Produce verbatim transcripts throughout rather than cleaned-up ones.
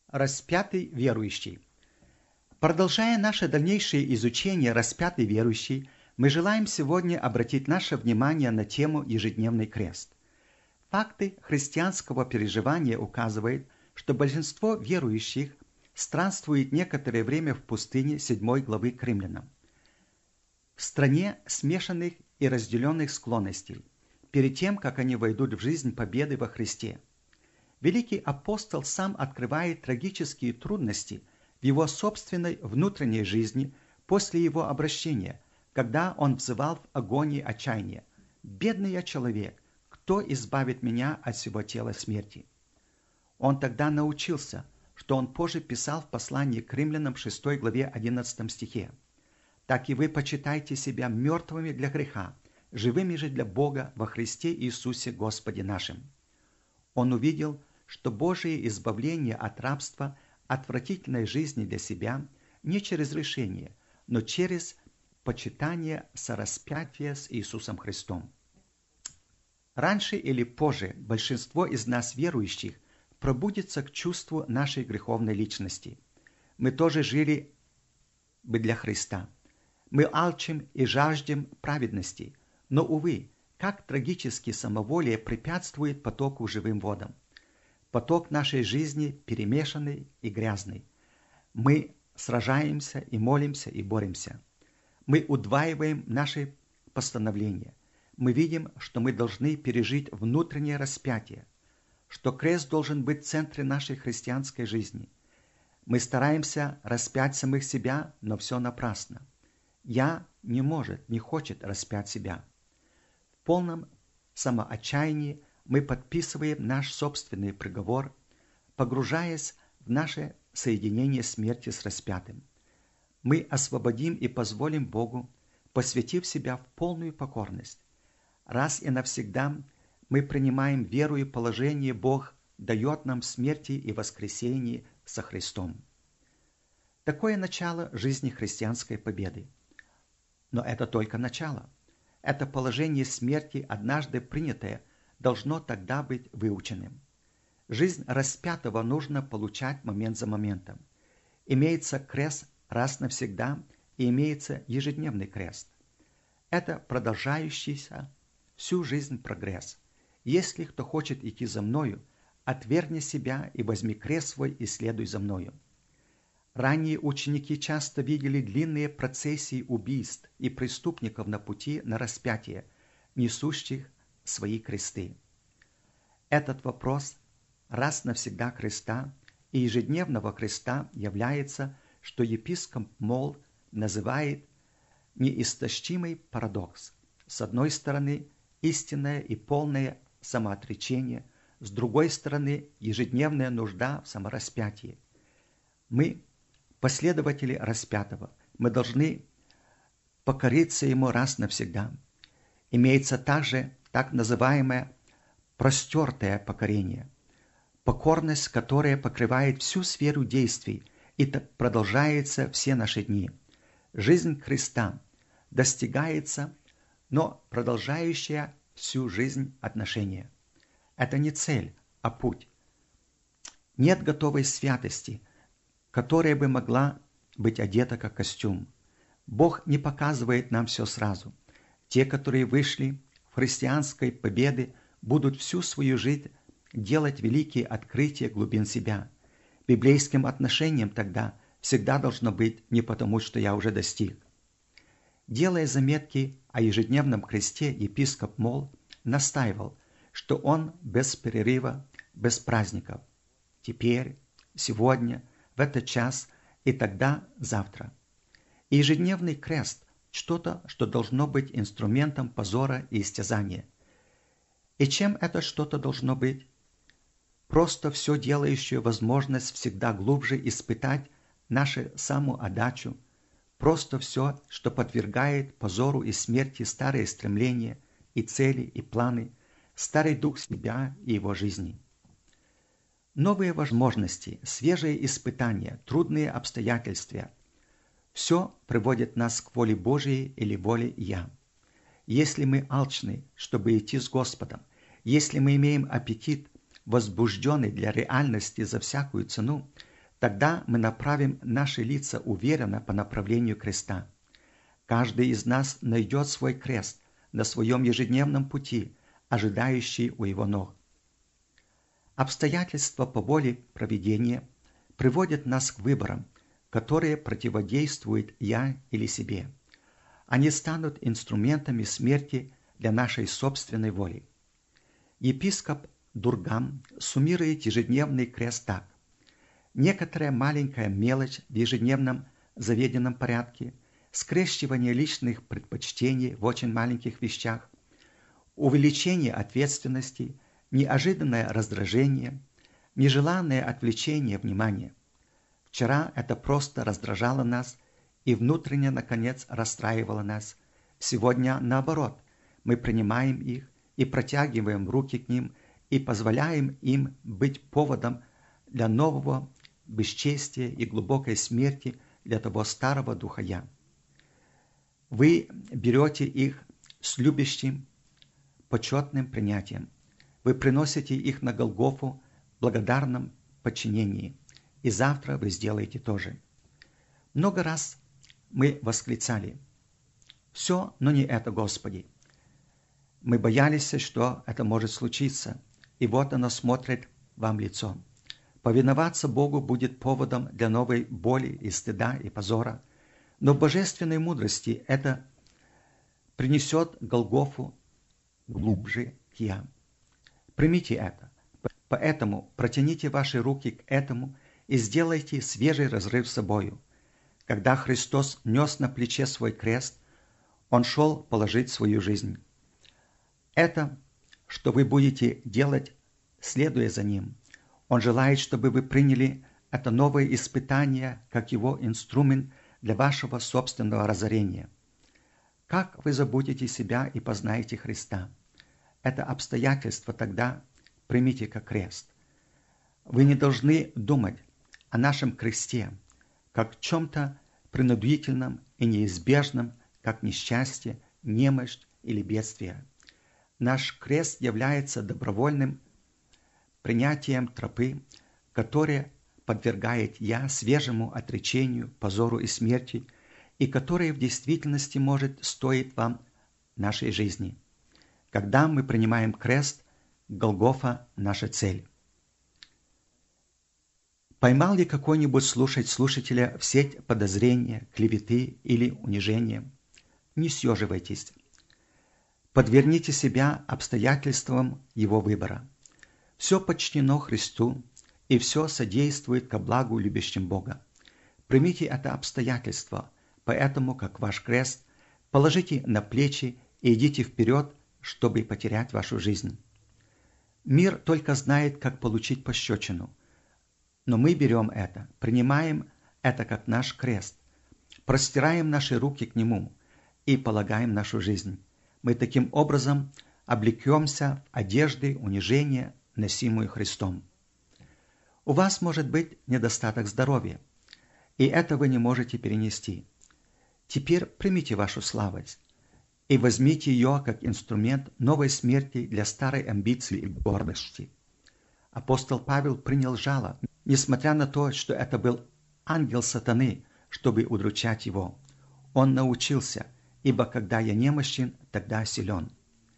Распятый верующий. Продолжая наше дальнейшее изучение распятый верующий, мы желаем сегодня обратить наше внимание на тему ежедневный крест. Факты христианского переживания указывают, что большинство верующих странствует некоторое время в пустыне седьмой главы к Римлянам. В стране смешанных и разделенных склонностей, перед тем, как они войдут в жизнь победы во Христе. Великий апостол сам открывает трагические трудности в его собственной внутренней жизни после его обращения, когда он взывал в агонии отчаяния: «Бедный я человек, кто избавит меня от всего тела смерти?» Он тогда научился, что он позже писал в послании к Римлянам шестой главе одиннадцатом стихе: «Так и вы почитайте себя мертвыми для греха, живыми же для Бога во Христе Иисусе Господе нашим». Он увидел, что Божие избавление от рабства, отвратительной жизни для себя не через решение, но через почитание сораспятия с Иисусом Христом. Раньше или позже большинство из нас верующих пробудится к чувству нашей греховной личности. Мы тоже жили бы для Христа. Мы алчим и жаждем праведности, но, увы, как трагически самоволие препятствует потоку живым водам. Поток нашей жизни перемешанный и грязный. Мы сражаемся и молимся и боремся. Мы удваиваем наши постановления. Мы видим, что мы должны пережить внутреннее распятие, что крест должен быть в центре нашей христианской жизни. Мы стараемся распять самих себя, но все напрасно. «Я» не может, не хочет распять себя. В полном самоотчаянии мы подписываем наш собственный приговор, погружаясь в наше соединение смерти с распятым. Мы освободим и позволим Богу, посвятив себя в полную покорность. Раз и навсегда мы принимаем веру и положение Бог дает нам в смерти и воскресении со Христом. Такое начало жизни христианской победы. Но это только начало. Это положение смерти, однажды принятое, должно тогда быть выученным. Жизнь распятого нужно получать момент за моментом. Имеется крест раз навсегда и имеется ежедневный крест. Это продолжающийся всю жизнь прогресс. Если кто хочет идти за мною, отвергни себя и возьми крест свой и следуй за мною. Ранние ученики часто видели длинные процессии убийств и преступников на пути на распятие, несущих свои кресты. Этот вопрос раз навсегда креста и ежедневного креста является, что епископ Мол называет неистощимый парадокс. С одной стороны, истинное и полное самоотречение, с другой стороны, ежедневная нужда в самораспятии. Мы последователи распятого, мы должны покориться ему раз навсегда. Имеется также так называемое простертое покорение, покорность, которая покрывает всю сферу действий и продолжается все наши дни. Жизнь Христа достигается, но продолжающая всю жизнь отношения. Это не цель, а путь. Нет готовой святости, которая бы могла быть одета как костюм. Бог не показывает нам все сразу. Те, которые вышли в христианской победы, будут всю свою жизнь делать великие открытия глубин себя. Библейским отношением тогда всегда должно быть не потому, что я уже достиг. Делая заметки о ежедневном кресте, епископ Мол настаивал, что он без перерыва, без праздников. Теперь, сегодня, в этот час и тогда завтра. И ежедневный крест – что-то, что должно быть инструментом позора и истязания. И чем это что-то должно быть? Просто все делающее возможность всегда глубже испытать нашу самоотдачу, просто все, что подвергает позору и смерти старые стремления и цели и планы, старый дух себя и его жизни. Новые возможности, свежие испытания, трудные обстоятельства – все приводит нас к воле Божией или воле «Я». Если мы алчны, чтобы идти с Господом, если мы имеем аппетит, возбужденный для реальности за всякую цену, Тогда мы направим наши лица уверенно по направлению креста. Каждый из нас найдет свой крест на своем ежедневном пути, ожидающий у его ног. Обстоятельства по воле провидения приводят нас к выборам, которые противодействуют «я» или «себе». Они станут инструментами смерти для нашей собственной воли. Епископ Дургам суммирует ежедневный крест так. Некоторая маленькая мелочь в ежедневном заведенном порядке, скрещивание личных предпочтений в очень маленьких вещах, увеличение ответственности, неожиданное раздражение, нежеланное отвлечение внимания. Вчера это просто раздражало нас и внутренне, наконец, расстраивало нас. Сегодня, наоборот, мы принимаем их и протягиваем руки к ним и позволяем им быть поводом для нового бесчестия и глубокой смерти для того старого духа «я». Вы берете их с любящим, почетным принятием. Вы приносите их на Голгофу в благодарном подчинении, и завтра вы сделаете то же. Много раз мы восклицали: «Все, но не это, Господи». Мы боялись, что это может случиться, и вот оно смотрит вам в лицо. Повиноваться Богу будет поводом для новой боли и стыда и позора, но в божественной мудрости это принесет Голгофу глубже к «я». Примите это. Поэтому протяните ваши руки к этому и сделайте свежий разрыв с собою. Когда Христос нес на плече свой крест, Он шел положить свою жизнь. Это, что вы будете делать, следуя за Ним. Он желает, чтобы вы приняли это новое испытание как Его инструмент для вашего собственного разорения. Как вы забудете себя и познаете Христа? Это обстоятельство тогда примите как крест. Вы не должны думать о нашем кресте как чем-то принудительном и неизбежном, как несчастье, немощь или бедствие. Наш крест является добровольным принятием тропы, которая подвергает «я» свежему отречению, позору и смерти, и которая в действительности может стоить вам нашей жизни. Когда мы принимаем крест, Голгофа – наша цель. Поймал ли какой-нибудь слушать слушателя в сеть подозрения, клеветы или унижения? Не съеживайтесь. Подверните себя обстоятельствам его выбора. Все подчинено Христу, и все содействует ко благу любящим Бога. Примите это обстоятельство, поэтому, как ваш крест, положите на плечи и идите вперед, чтобы потерять вашу жизнь. Мир только знает, как получить пощечину, но мы берем это, принимаем это как наш крест, простираем наши руки к нему и полагаем нашу жизнь. Мы таким образом облекемся в одежды унижения, носимую Христом. У вас может быть недостаток здоровья, и это вы не можете перенести. Теперь примите вашу слабость и возьмите ее как инструмент новой смерти для старой амбиции и гордости. Апостол Павел принял жало, несмотря на то, что это был ангел сатаны, чтобы удручать его. Он научился, ибо когда я немощен, тогда силен.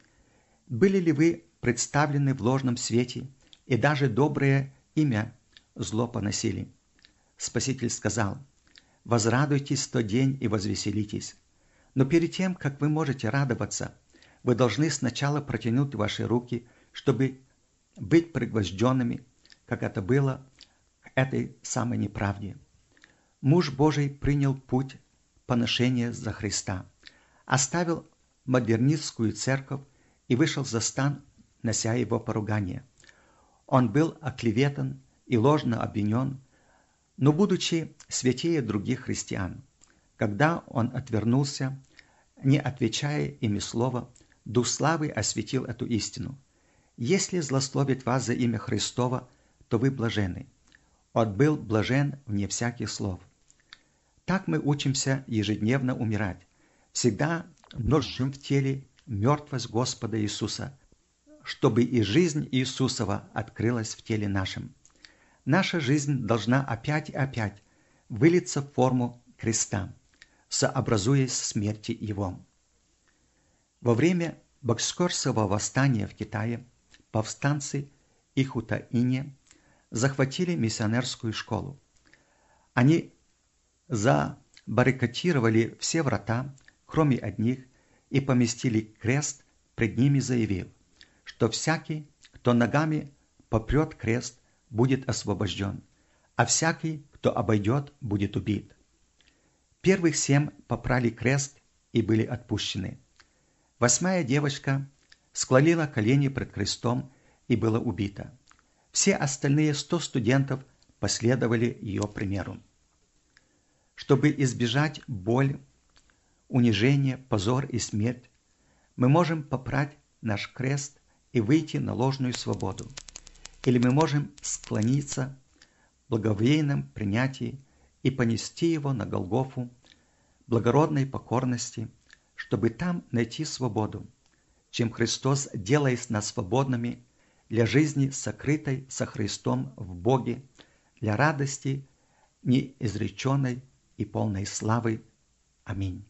Были ли вы представлены в ложном свете, и даже доброе имя зло поносили? Спаситель сказал: «Возрадуйтесь в тот день и возвеселитесь». Но перед тем, как вы можете радоваться, вы должны сначала протянуть ваши руки, чтобы быть пригвожденными, как это было к этой самой неправде. Муж Божий принял путь поношения за Христа, оставил модернистскую церковь и вышел за стан, нося его поругание. Он был оклеветан и ложно обвинен, но, будучи святее других христиан, когда он отвернулся, не отвечая ими слова, Дух славы осветил эту истину. Если злословит вас за имя Христово, то вы блаженны. Он был блажен вне всяких слов. Так мы учимся ежедневно умирать, всегда множим в теле мертвость Господа Иисуса, чтобы и жизнь Иисусова открылась в теле нашем. наша жизнь должна опять и опять вылиться в форму креста, сообразуясь с смерти Его. Во время Бокскорского восстания в Китае повстанцы Ихутаине захватили миссионерскую школу. Они забаррикадировали все врата, кроме одних, и поместили крест пред ними, заявив, что всякий, кто ногами попрет крест, будет освобожден, а всякий, кто обойдет, будет убит. Первых семь попрали крест и были отпущены. Восьмая девочка склонила колени пред крестом и была убита. Все остальные сто студентов последовали ее примеру. Чтобы избежать боль, унижение, позор и смерть, мы можем попрать наш крест и выйти на ложную свободу. Или мы можем склониться в благоговейном принятии и понести его на Голгофу благородной покорности, чтобы там найти свободу, чем Христос делает нас свободными для жизни, сокрытой со Христом в Боге, для радости неизреченной и полной славы. Аминь.